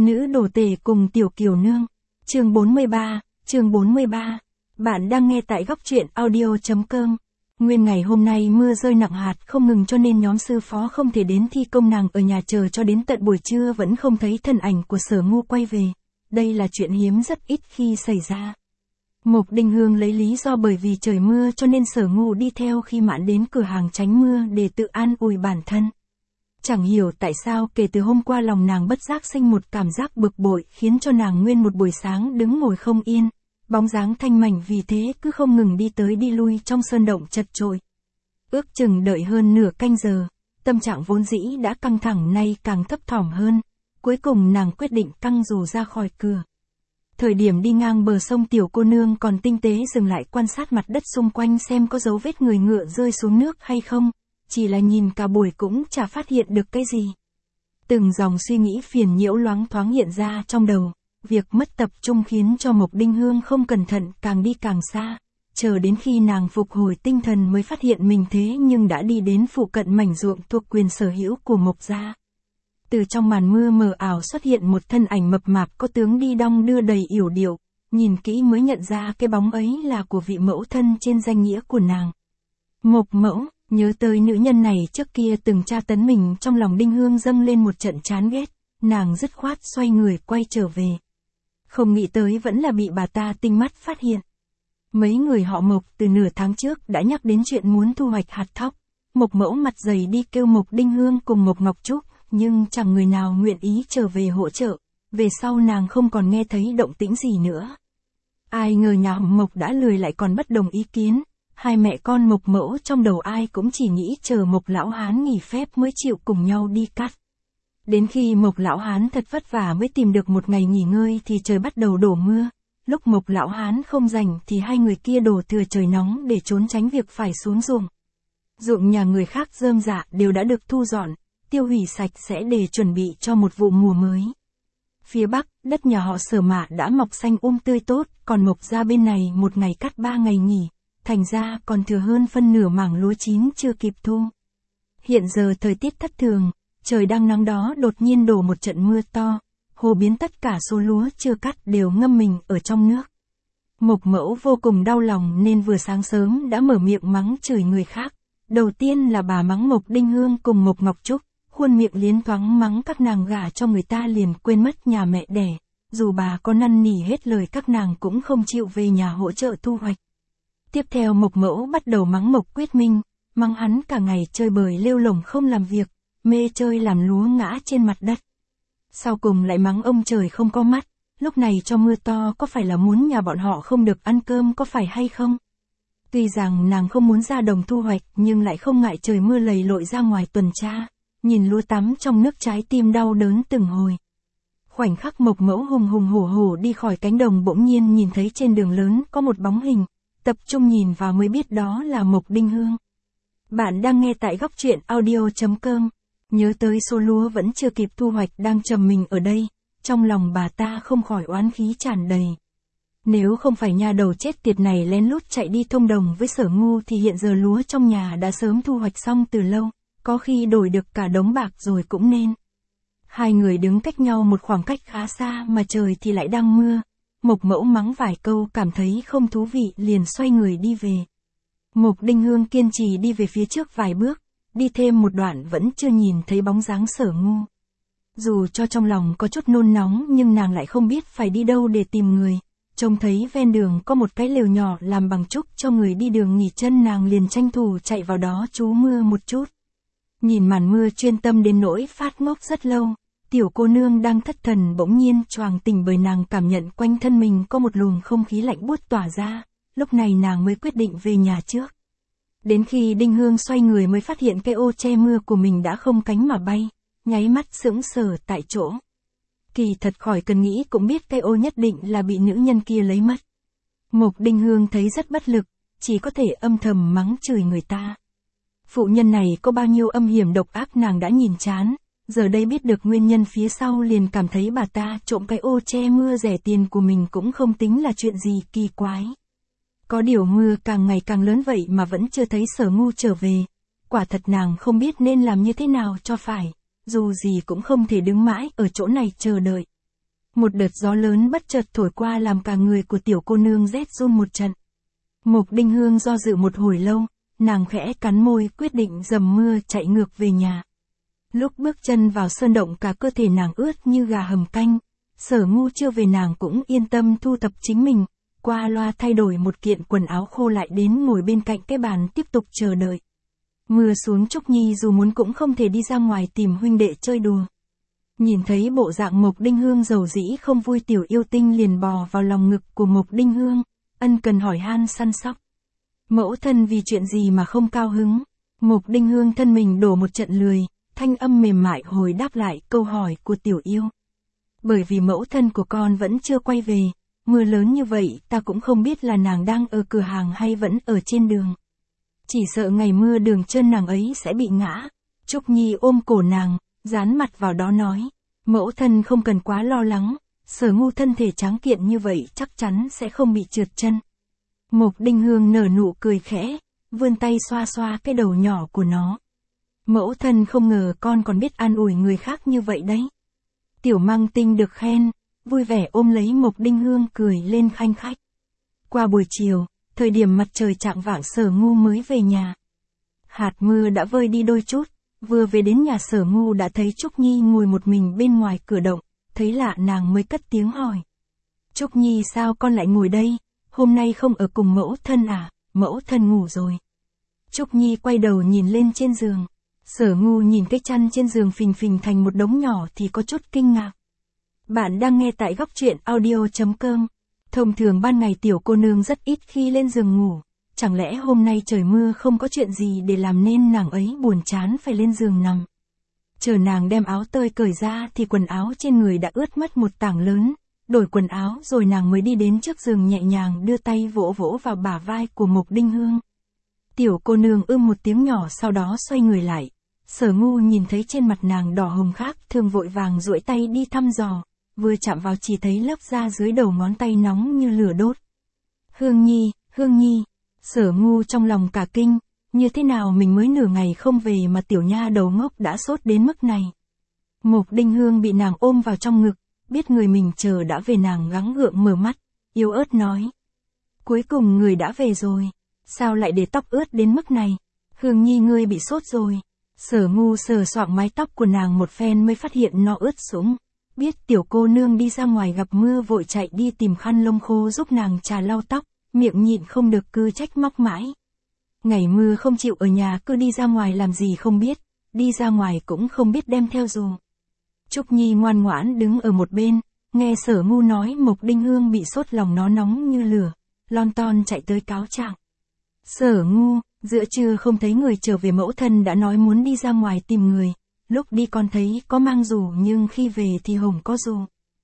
Nữ đồ tể cùng tiểu kiều nương. Chương 43. Bạn đang nghe tại góc truyện audio.com. Nguyên ngày hôm nay mưa rơi nặng hạt không ngừng cho nên nhóm sư phó không thể đến thi công, nàng ở nhà chờ cho đến tận buổi trưa vẫn không thấy thân ảnh của Sở Ngu quay về. Đây là chuyện hiếm rất ít khi xảy ra. Mộc Đinh Hương lấy lý do bởi vì trời mưa cho nên Sở Ngu đi theo khi mãn đến cửa hàng tránh mưa để tự an ủi bản thân. Chẳng hiểu tại sao kể từ hôm qua lòng nàng bất giác sinh một cảm giác bực bội khiến cho nàng nguyên một buổi sáng đứng ngồi không yên, bóng dáng thanh mảnh vì thế cứ không ngừng đi tới đi lui trong sơn động chật chội. Ước chừng đợi hơn nửa canh giờ, tâm trạng vốn dĩ đã căng thẳng nay càng thấp thỏm hơn, cuối cùng nàng quyết định căng dù ra khỏi cửa. Thời điểm đi ngang bờ sông tiểu cô nương còn tinh tế dừng lại quan sát mặt đất xung quanh xem có dấu vết người ngựa rơi xuống nước hay không. Chỉ là nhìn cả buổi cũng chả phát hiện được cái gì. Từng dòng suy nghĩ phiền nhiễu loáng thoáng hiện ra trong đầu, việc mất tập trung khiến cho Mộc Đinh Hương không cẩn thận càng đi càng xa, chờ đến khi nàng phục hồi tinh thần mới phát hiện mình thế nhưng đã đi đến phụ cận mảnh ruộng thuộc quyền sở hữu của Mộc gia. Từ trong màn mưa mờ ảo xuất hiện một thân ảnh mập mạp có tướng đi đong đưa đầy yểu điệu, nhìn kỹ mới nhận ra cái bóng ấy là của vị mẫu thân trên danh nghĩa của nàng. Mộc mẫu. Nhớ tới nữ nhân này trước kia từng tra tấn mình, trong lòng Đinh Hương dâng lên một trận chán ghét, nàng dứt khoát xoay người quay trở về. Không nghĩ tới vẫn là bị bà ta tinh mắt phát hiện. Mấy người họ Mộc từ nửa tháng trước đã nhắc đến chuyện muốn thu hoạch hạt thóc. Mộc mẫu mặt dày đi kêu Mộc Đinh Hương cùng Mộc Ngọc Trúc, nhưng chẳng người nào nguyện ý trở về hỗ trợ. Về sau nàng không còn nghe thấy động tĩnh gì nữa. Ai ngờ nhà Mộc đã lười lại còn bất đồng ý kiến. Hai mẹ con Mộc mẫu trong đầu ai cũng chỉ nghĩ chờ Mộc lão hán nghỉ phép mới chịu cùng nhau đi cắt. Đến khi Mộc lão hán thật vất vả mới tìm được một ngày nghỉ ngơi thì trời bắt đầu đổ mưa. Lúc Mộc lão hán không rảnh thì hai người kia đổ thừa trời nóng để trốn tránh việc phải xuống ruộng. Ruộng nhà người khác rơm rạ đều đã được thu dọn, tiêu hủy sạch sẽ để chuẩn bị cho một vụ mùa mới. Phía bắc, đất nhà họ Sở Mạ đã mọc xanh tươi tốt, còn Mộc gia bên này một ngày cắt 3 ngày nghỉ. Thành ra còn thừa hơn phân nửa mảng lúa chín chưa kịp thu. Hiện giờ thời tiết thất thường, trời đang nắng đó đột nhiên đổ một trận mưa to, hồ biến tất cả số lúa chưa cắt đều ngâm mình ở trong nước. Mộc mẫu vô cùng đau lòng nên vừa sáng sớm đã mở miệng mắng chửi người khác. Đầu tiên là bà mắng Mộc Đinh Hương cùng Mộc Ngọc Trúc, khuôn miệng liến thoáng mắng các nàng gả cho người ta liền quên mất nhà mẹ đẻ. Dù bà có năn nỉ hết lời các nàng cũng không chịu về nhà hỗ trợ thu hoạch. Tiếp theo Mộc mẫu bắt đầu mắng Mộc Quyết Minh, mắng hắn cả ngày chơi bời lêu lổng không làm việc, mê chơi làm lúa ngã trên mặt đất. Sau cùng lại mắng ông trời không có mắt, lúc này cho mưa to có phải là muốn nhà bọn họ không được ăn cơm có phải hay không? Tuy rằng nàng không muốn ra đồng thu hoạch nhưng lại không ngại trời mưa lầy lội ra ngoài tuần tra, nhìn lúa tắm trong nước trái tim đau đớn từng hồi. Khoảnh khắc Mộc mẫu hùng hổ đi khỏi cánh đồng bỗng nhiên nhìn thấy trên đường lớn có một bóng hình. Tập trung nhìn vào mới biết đó là Mộc Đinh Hương. Bạn đang nghe tại góc truyện audio.com. Nhớ tới số lúa vẫn chưa kịp thu hoạch đang trầm mình ở đây, trong lòng bà ta không khỏi oán khí tràn đầy. Nếu không phải nhà đầu chết tiệt này lén lút chạy đi thông đồng với Sở Ngu thì hiện giờ lúa trong nhà đã sớm thu hoạch xong từ lâu, có khi đổi được cả đống bạc rồi cũng nên. Hai người đứng cách nhau một khoảng cách khá xa mà trời thì lại đang mưa. Mộc mẫu mắng vài câu cảm thấy không thú vị liền xoay người đi về. Mộc Đinh Hương kiên trì đi về phía trước vài bước, đi thêm một đoạn vẫn chưa nhìn thấy bóng dáng Sở Ngu. Dù cho trong lòng có chút nôn nóng nhưng nàng lại không biết phải đi đâu để tìm người. Trông thấy ven đường có một cái lều nhỏ làm bằng trúc cho người đi đường nghỉ chân, nàng liền tranh thủ chạy vào đó trú mưa một chút. Nhìn màn mưa chuyên tâm đến nỗi phát ngốc rất lâu. Tiểu cô nương đang thất thần bỗng nhiên choàng tỉnh bởi nàng cảm nhận quanh thân mình có một luồng không khí lạnh buốt tỏa ra, lúc này nàng mới quyết định về nhà trước. Đến khi Đinh Hương xoay người mới phát hiện cái ô che mưa của mình đã không cánh mà bay, nháy mắt sững sờ tại chỗ. Kỳ thật khỏi cần nghĩ cũng biết cái ô nhất định là bị nữ nhân kia lấy mất. Mộc Đinh Hương thấy rất bất lực, chỉ có thể âm thầm mắng chửi người ta. Phụ nhân này có bao nhiêu âm hiểm độc ác nàng đã nhìn chán. Giờ đây biết được nguyên nhân phía sau liền cảm thấy bà ta trộm cái ô che mưa rẻ tiền của mình cũng không tính là chuyện gì kỳ quái. Có điều mưa càng ngày càng lớn vậy mà vẫn chưa thấy Sở Ngu trở về. Quả thật nàng không biết nên làm như thế nào cho phải, dù gì cũng không thể đứng mãi ở chỗ này chờ đợi. Một đợt gió lớn bất chợt thổi qua làm cả người của tiểu cô nương rét run một trận. Mộc Đinh Hương do dự một hồi lâu, nàng khẽ cắn môi quyết định dầm mưa chạy ngược về nhà. Lúc bước chân vào sơn động cả cơ thể nàng ướt như gà hầm canh, Sở Ngu chưa về nàng cũng yên tâm thu thập chính mình, qua loa thay đổi một kiện quần áo khô lại đến ngồi bên cạnh cái bàn tiếp tục chờ đợi. Mưa xuống Trúc Nhi dù muốn cũng không thể đi ra ngoài tìm huynh đệ chơi đùa. Nhìn thấy bộ dạng Mộc Đinh Hương dầu dĩ không vui tiểu yêu tinh liền bò vào lòng ngực của Mộc Đinh Hương, ân cần hỏi han săn sóc. Mẫu thân vì chuyện gì mà không cao hứng? Mộc Đinh Hương thân mình đổ một trận lười, thanh âm mềm mại hồi đáp lại câu hỏi của tiểu yêu. Bởi vì mẫu thân của con vẫn chưa quay về, mưa lớn như vậy ta cũng không biết là nàng đang ở cửa hàng hay vẫn ở trên đường. Chỉ sợ ngày mưa đường chân nàng ấy sẽ bị ngã. Trúc Nhi ôm cổ nàng, dán mặt vào đó nói, mẫu thân không cần quá lo lắng, Sở Ngu thân thể tráng kiện như vậy chắc chắn sẽ không bị trượt chân. Mộc Đinh Hương nở nụ cười khẽ, vươn tay xoa xoa cái đầu nhỏ của nó. Mẫu thân không ngờ con còn biết an ủi người khác như vậy đấy. Tiểu Mang Tinh được khen, vui vẻ ôm lấy Mộc Đinh Hương cười lên khanh khách. Qua buổi chiều, thời điểm mặt trời chạng vạng Sở Ngu mới về nhà. Hạt mưa đã vơi đi đôi chút, vừa về đến nhà Sở Ngu đã thấy Trúc Nhi ngồi một mình bên ngoài cửa động, thấy lạ nàng mới cất tiếng hỏi. Trúc Nhi sao con lại ngồi đây, hôm nay không ở cùng mẫu thân à, mẫu thân ngủ rồi. Trúc Nhi quay đầu nhìn lên trên giường. Sở Ngu nhìn cái chăn trên giường phình phình thành một đống nhỏ thì có chút kinh ngạc. Bạn đang nghe tại góc truyện audio.com. Thông thường ban ngày tiểu cô nương rất ít khi lên giường ngủ, chẳng lẽ hôm nay trời mưa không có chuyện gì để làm nên nàng ấy buồn chán phải lên giường nằm. Chờ nàng đem áo tơi cởi ra thì quần áo trên người đã ướt mất một tảng lớn, đổi quần áo rồi nàng mới đi đến trước giường nhẹ nhàng đưa tay vỗ vỗ vào bả vai của Mộc Đinh Hương. Tiểu cô nương một tiếng nhỏ sau đó xoay người lại. Sở Ngu nhìn thấy trên mặt nàng đỏ hồng khác thường vội vàng duỗi tay đi thăm dò, vừa chạm vào chỉ thấy lớp da dưới đầu ngón tay nóng như lửa đốt. Hương Nhi, Sở Ngu trong lòng cả kinh, như thế nào mình mới nửa ngày không về mà tiểu nha đầu ngốc đã sốt đến mức này. Mộc Đinh Hương bị nàng ôm vào trong ngực, biết người mình chờ đã về nàng gắng gượng mở mắt, yếu ớt nói. Cuối cùng người đã về rồi, sao lại để tóc ướt đến mức này? Hương Nhi ngươi bị sốt rồi. Sở Ngu sờ soạng mái tóc của nàng một phen mới phát hiện nó ướt sũng. Biết tiểu cô nương đi ra ngoài gặp mưa vội chạy đi tìm khăn lông khô giúp nàng trà lau tóc, miệng nhịn không được cứ trách móc mãi. Ngày mưa không chịu ở nhà cứ đi ra ngoài làm gì không biết, đi ra ngoài cũng không biết đem theo dù. Trúc Nhi ngoan ngoãn đứng ở một bên, nghe Sở Ngu nói Mộc Đinh Hương bị sốt lòng nó nóng như lửa, lon ton chạy tới cáo trạng. Sở Ngu, giữa trưa không thấy người trở về mẫu thân đã nói muốn đi ra ngoài tìm người, lúc đi con thấy có mang dù nhưng khi về thì hổng có dù.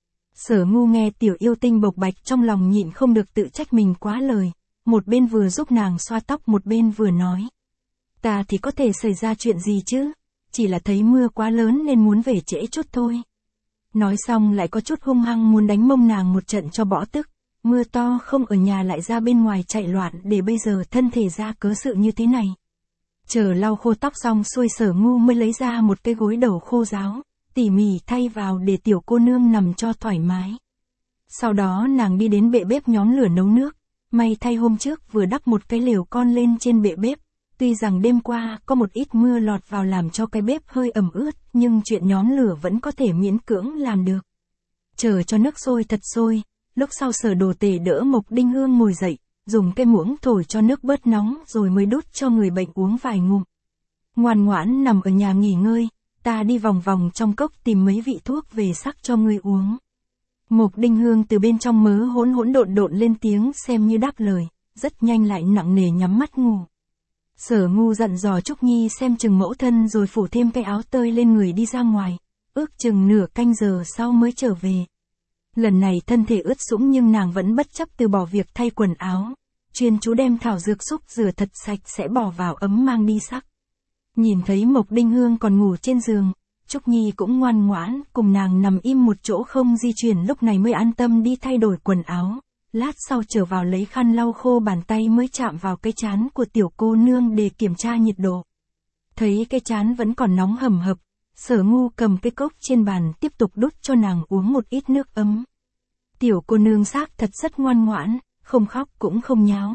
Sở Ngu nghe tiểu yêu tinh bộc bạch trong lòng nhịn không được tự trách mình quá lời, một bên vừa giúp nàng xoa tóc một bên vừa nói. Ta thì có thể xảy ra chuyện gì chứ, chỉ là thấy mưa quá lớn nên muốn về trễ chút thôi. Nói xong lại có chút hung hăng muốn đánh mông nàng một trận cho bỏ tức. Mưa to không ở nhà lại ra bên ngoài chạy loạn để bây giờ thân thể ra cớ sự như thế này. Chờ lau khô tóc xong xuôi Sở Ngu mới lấy ra một cái gối đầu khô ráo, tỉ mỉ thay vào để tiểu cô nương nằm cho thoải mái. Sau đó nàng đi đến bệ bếp nhóm lửa nấu nước, may thay hôm trước vừa đắp một cái lều con lên trên bệ bếp, tuy rằng đêm qua có một ít mưa lọt vào làm cho cái bếp hơi ẩm ướt, nhưng chuyện nhóm lửa vẫn có thể miễn cưỡng làm được. Chờ cho nước sôi thật sôi. Lúc sau Sở Đồ Tể đỡ Mộc Đinh Hương ngồi dậy, dùng cái muỗng thổi cho nước bớt nóng rồi mới đút cho người bệnh uống vài ngụm. Ngoan ngoãn nằm ở nhà nghỉ ngơi, ta đi vòng vòng trong cốc tìm mấy vị thuốc về sắc cho ngươi uống. Mộc Đinh Hương từ bên trong mớ hỗn độn lên tiếng xem như đáp lời, rất nhanh lại nặng nề nhắm mắt ngủ. Sở Ngu dặn dò Trúc Nhi xem chừng mẫu thân rồi phủ thêm cái áo tơi lên người đi ra ngoài, ước chừng nửa canh giờ sau mới trở về. Lần này thân thể ướt sũng nhưng nàng vẫn bất chấp từ bỏ việc thay quần áo, chuyên chú đem thảo dược xúc rửa thật sạch sẽ bỏ vào ấm mang đi sắc. Nhìn thấy Mộc Đinh Hương còn ngủ trên giường, Trúc Nhi cũng ngoan ngoãn cùng nàng nằm im một chỗ không di chuyển, lúc này mới an tâm đi thay đổi quần áo. Lát sau trở vào lấy khăn lau khô bàn tay mới chạm vào cái trán của tiểu cô nương để kiểm tra nhiệt độ. Thấy cái trán vẫn còn nóng hầm hập, Sở Ngu cầm cái cốc trên bàn tiếp tục đút cho nàng uống một ít nước ấm. Tiểu cô nương xác thật rất ngoan ngoãn, không khóc cũng không nháo.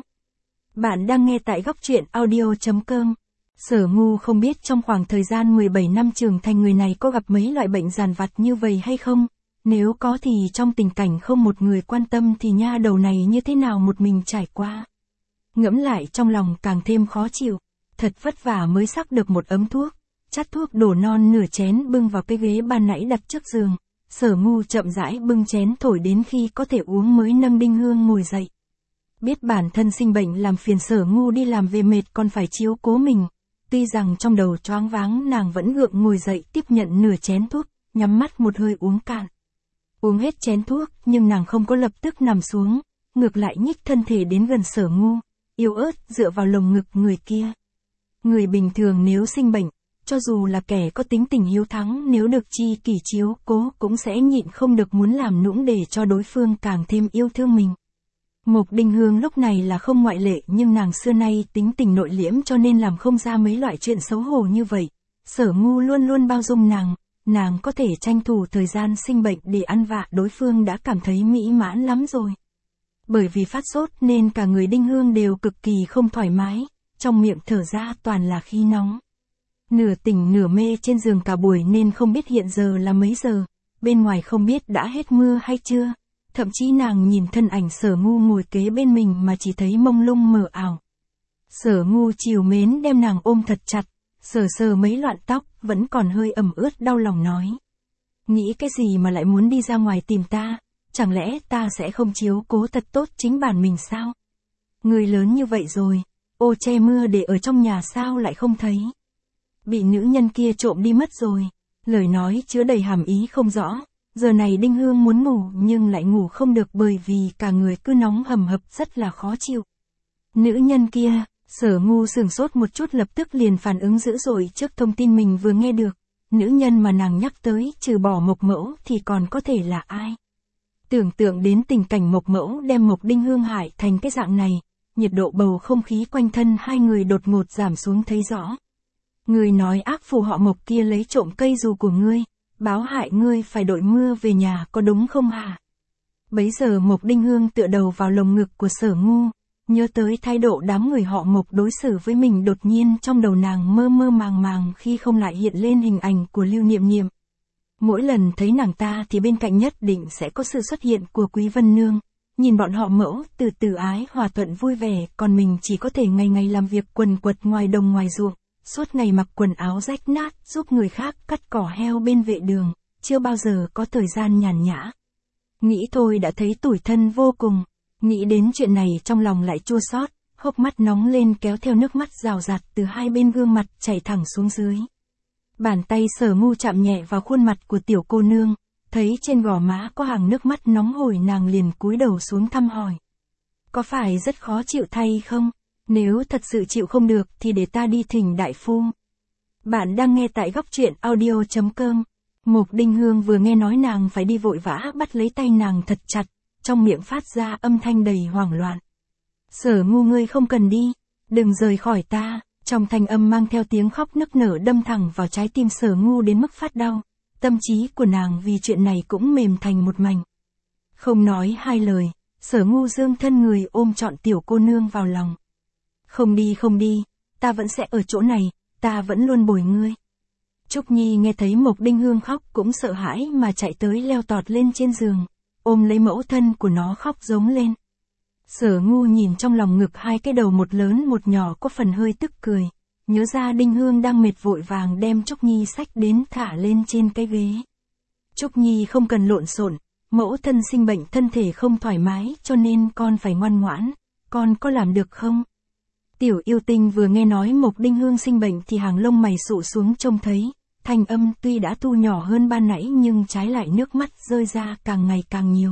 Bạn đang nghe tại góc truyện audio.com. Sở Ngu không biết trong khoảng thời gian 17 năm trưởng thành người này có gặp mấy loại bệnh dằn vặt như vậy hay không. Nếu có thì trong tình cảnh không một người quan tâm thì nha đầu này như thế nào một mình trải qua. Ngẫm lại trong lòng càng thêm khó chịu. Thật vất vả mới sắc được một ấm thuốc. Chắt thuốc đổ non nửa chén bưng vào cái ghế ban nãy đặt trước giường. Sở Ngu chậm rãi bưng chén thổi đến khi có thể uống mới nâng Đinh Hương ngồi dậy. Biết bản thân sinh bệnh làm phiền Sở Ngu đi làm về mệt còn phải chiếu cố mình. Tuy rằng trong đầu choáng váng nàng vẫn gượng ngồi dậy tiếp nhận nửa chén thuốc, nhắm mắt một hơi uống cạn. Uống hết chén thuốc nhưng nàng không có lập tức nằm xuống, ngược lại nhích thân thể đến gần Sở Ngu, yếu ớt dựa vào lồng ngực người kia. Người bình thường nếu sinh bệnh, cho dù là kẻ có tính tình hiếu thắng nếu được chi kỷ chiếu cố cũng sẽ nhịn không được muốn làm nũng để cho đối phương càng thêm yêu thương mình. Mộc Đinh Hương lúc này là không ngoại lệ nhưng nàng xưa nay tính tình nội liễm cho nên làm không ra mấy loại chuyện xấu hổ như vậy. Sở Ngu luôn luôn bao dung nàng có thể tranh thủ thời gian sinh bệnh để ăn vạ đối phương đã cảm thấy mỹ mãn lắm rồi. Bởi vì phát sốt nên cả người Đinh Hương đều cực kỳ không thoải mái, trong miệng thở ra toàn là khí nóng. Nửa tỉnh nửa mê trên giường cả buổi nên không biết hiện giờ là mấy giờ, bên ngoài không biết đã hết mưa hay chưa. Thậm chí nàng nhìn thân ảnh Sở Ngu ngồi kế bên mình mà chỉ thấy mông lung mờ ảo. Sở Ngu trìu mến đem nàng ôm thật chặt, sờ mấy loạn tóc, vẫn còn hơi ẩm ướt đau lòng nói. Nghĩ cái gì mà lại muốn đi ra ngoài tìm ta, chẳng lẽ ta sẽ không chiếu cố thật tốt chính bản mình sao? Người lớn như vậy rồi, ô che mưa để ở trong nhà sao lại không thấy? Bị nữ nhân kia trộm đi mất rồi, lời nói chứa đầy hàm ý không rõ. Giờ này Đinh Hương muốn ngủ nhưng lại ngủ không được bởi vì cả người cứ nóng hầm hập rất là khó chịu. Nữ nhân kia, Sở Ngu sửng sốt một chút lập tức liền phản ứng dữ dội trước thông tin mình vừa nghe được. Nữ nhân mà nàng nhắc tới trừ bỏ Mộc Mẫu thì còn có thể là ai? Tưởng tượng đến tình cảnh Mộc Mẫu đem Mộc Đinh Hương hại thành cái dạng này, nhiệt độ bầu không khí quanh thân hai người đột ngột giảm xuống thấy rõ. Người nói ác phù họ Mộc kia lấy trộm cây dù của ngươi, báo hại ngươi phải đội mưa về nhà có đúng không hả? Bấy giờ Mộc Đinh Hương tựa đầu vào lồng ngực của Sở Ngu, nhớ tới thái độ đám người họ Mộc đối xử với mình đột nhiên trong đầu nàng mơ mơ màng khi không lại hiện lên hình ảnh của Lưu Niệm Niệm. Mỗi lần thấy nàng ta thì bên cạnh nhất định sẽ có sự xuất hiện của Quý Vân Nương, nhìn bọn họ Mẫu từ từ ái hòa thuận vui vẻ còn mình chỉ có thể ngày ngày làm việc quần quật ngoài đồng ngoài ruộng. Suốt ngày mặc quần áo rách nát giúp người khác cắt cỏ heo bên vệ đường, chưa bao giờ có thời gian nhàn nhã. Nghĩ thôi đã thấy tủi thân vô cùng, nghĩ đến chuyện này trong lòng lại chua xót, hốc mắt nóng lên kéo theo nước mắt rào rạt từ hai bên gương mặt chảy thẳng xuống dưới. Bàn tay Sở Ngu chạm nhẹ vào khuôn mặt của tiểu cô nương, thấy trên gò má có hàng nước mắt nóng hổi nàng liền cúi đầu xuống thăm hỏi. Có phải rất khó chịu thay không? Nếu thật sự chịu không được thì để ta đi thỉnh đại phu. Bạn đang nghe tại góc truyện audio.com. Mộc Đinh Hương vừa nghe nói nàng phải đi vội vã bắt lấy tay nàng thật chặt, trong miệng phát ra âm thanh đầy hoảng loạn. Sở Ngu ngươi không cần đi, đừng rời khỏi ta, trong thanh âm mang theo tiếng khóc nức nở đâm thẳng vào trái tim Sở Ngu đến mức phát đau, tâm trí của nàng vì chuyện này cũng mềm thành một mảnh. Không nói hai lời, Sở Ngu dương thân người ôm trọn tiểu cô nương vào lòng. Không đi, ta vẫn sẽ ở chỗ này, ta vẫn luôn bồi ngươi. Trúc Nhi nghe thấy Mộc Đinh Hương khóc cũng sợ hãi mà chạy tới leo tọt lên trên giường, ôm lấy mẫu thân của nó khóc giống lên. Sở Ngu nhìn trong lòng ngực hai cái đầu một lớn một nhỏ có phần hơi tức cười, nhớ ra Đinh Hương đang mệt vội vàng đem Trúc Nhi xách đến thả lên trên cái ghế. Trúc Nhi không cần lộn xộn, mẫu thân sinh bệnh thân thể không thoải mái cho nên con phải ngoan ngoãn, con có làm được không? Tiểu yêu tinh vừa nghe nói Mộc Đinh Hương sinh bệnh thì hàng lông mày sụ xuống trông thấy, thanh âm tuy đã thu nhỏ hơn ban nãy nhưng trái lại nước mắt rơi ra càng ngày càng nhiều.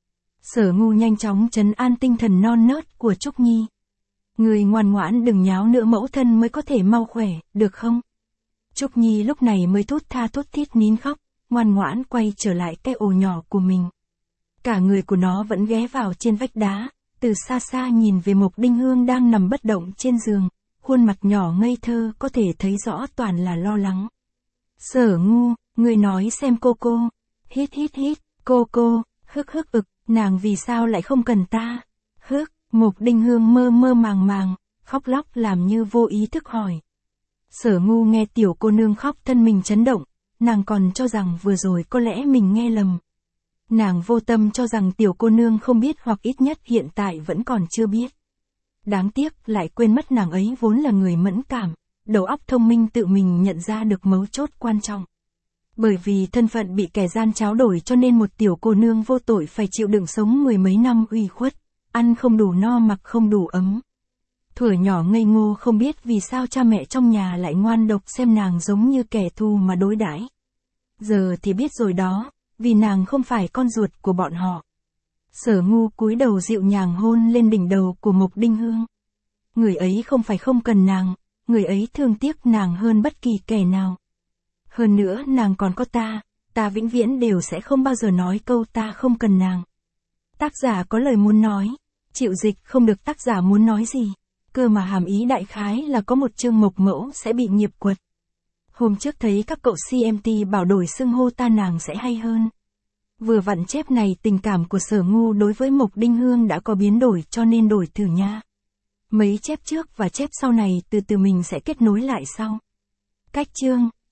Sở Ngu nhanh chóng trấn an tinh thần non nớt của Trúc Nhi. Người ngoan ngoãn đừng nháo nữa mẫu thân mới có thể mau khỏe, được không? Trúc Nhi lúc này mới thút tha thút thít nín khóc, ngoan ngoãn quay trở lại cái ổ nhỏ của mình. Cả người của nó vẫn ghé vào trên vách đá, từ xa xa nhìn về Mộc Đinh Hương đang nằm bất động trên giường, khuôn mặt nhỏ ngây thơ có thể thấy rõ toàn là lo lắng. Sở Ngu, người nói xem cô. Hít, cô, hức ực, nàng vì sao lại không cần ta? Mục Đinh Hương mơ mơ màng, khóc lóc làm như vô ý thức hỏi. Sở Ngu nghe tiểu cô nương khóc thân mình chấn động, nàng còn cho rằng vừa rồi có lẽ mình nghe lầm. Nàng vô tâm cho rằng tiểu cô nương không biết hoặc ít nhất hiện tại vẫn còn chưa biết. Đáng tiếc lại quên mất nàng ấy vốn là người mẫn cảm, đầu óc thông minh tự mình nhận ra được mấu chốt quan trọng. Bởi vì thân phận bị kẻ gian tráo đổi cho nên một tiểu cô nương vô tội phải chịu đựng sống mười mấy năm uy khuất, ăn không đủ no mặc không đủ ấm. Thuở nhỏ ngây ngô không biết vì sao cha mẹ trong nhà lại ngoan độc xem nàng giống như kẻ thù mà đối đãi. Giờ thì biết rồi đó, vì nàng không phải con ruột của bọn họ. Sở Ngu cúi đầu dịu nhàng hôn lên đỉnh đầu của Mục Đinh Hương. Người ấy không phải không cần nàng, người ấy thương tiếc nàng hơn bất kỳ kẻ nào. Hơn nữa nàng còn có ta vĩnh viễn đều sẽ không bao giờ nói câu ta không cần nàng. Tác giả có lời muốn nói, chịu dịch không được tác giả muốn nói gì, cơ mà hàm ý đại khái là có một chương Mộc Mẫu sẽ bị nghiệp quật. Hôm trước thấy các cậu CMT bảo đổi xưng hô ta nàng sẽ hay hơn. Vừa vặn chép này tình cảm của Sở Ngu đối với Mộc Đinh Hương đã có biến đổi cho nên đổi thử nha. Mấy chép trước và chép sau này từ từ mình sẽ kết nối lại sau. Cách chương